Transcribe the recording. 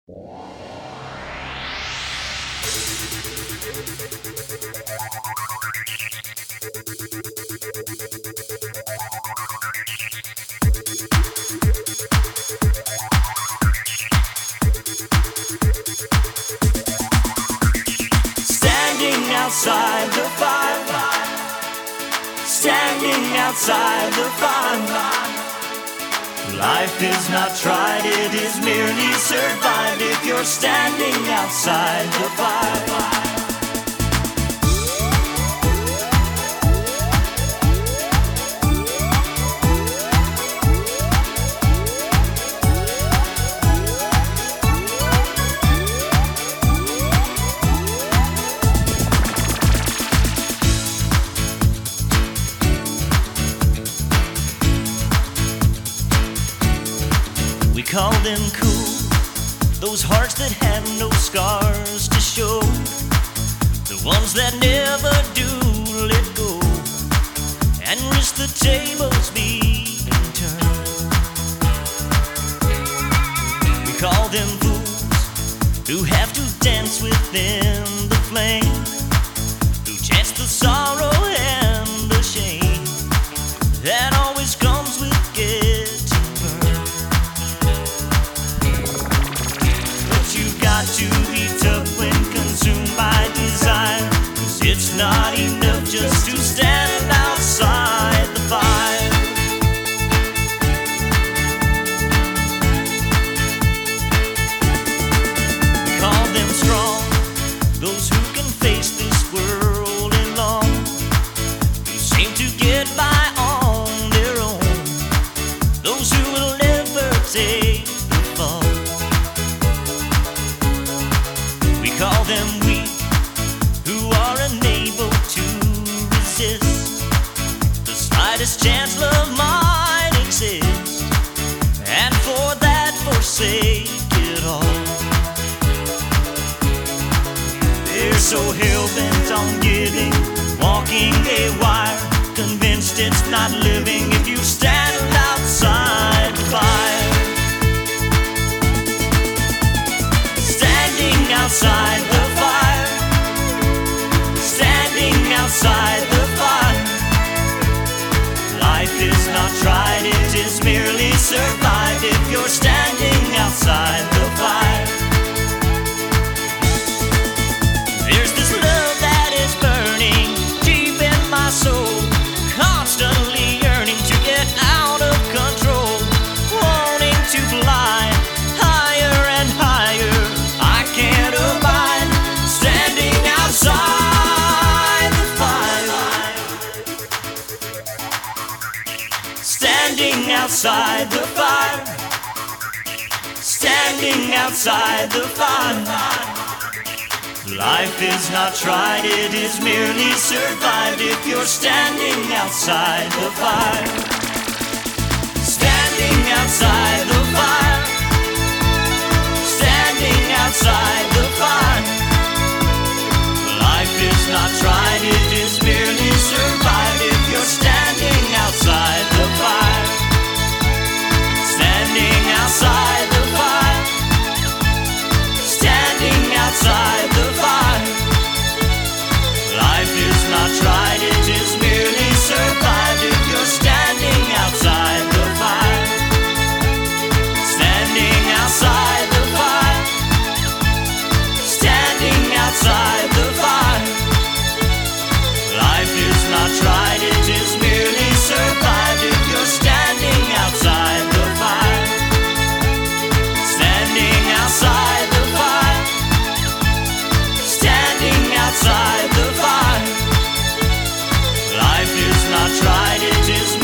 Standing outside the fire, standing outside the fire. Life is not tried, it is merely survived if you're standing outside the fire. We call them cool, those hearts that have no scars to show, the ones that never do let go and risk the tables being turned. We call them fools who have to dance within the flame, who chance the sorrow and the shame that always comes with getting burned. Got to be tough when consumed by desire, 'cause it's not enough just to stand outside the fire. We call them strong, those who can face this world alone, who seem to get by on their own, those who will never take the fall. We call them weak, who are unable to resist the slightest chance love might exist, and for that forsake it all. They're so hell-bent on giving, walking a wire, convinced it's not living if you stand outside the fire. Standing outside the fire, standing outside the fire. Life is not tried, it is merely survived if you're standing outside the fire. There's this love that is burning deep in my soul, constantly yearning to get out of control, wanting to fly higher and higher. I can't abide standing outside the fire. Standing outside the fire, standing outside the fire. Life is not tried, it is merely survived if you're standing outside the fire. Standing outside the fire, standing outside the fire. Life is not tried, it is merely survived if you're standing outside the fire. Standing outside the fire, standing outside the fire. Life is not tried, it is merely survived if you're standing outside the fire. Standing outside the fire, standing outside the fire. Life is not tried, it is merely survived if you're standing outside the fire. Standing outside the fire, standing outside the fire. Life is not tried, it is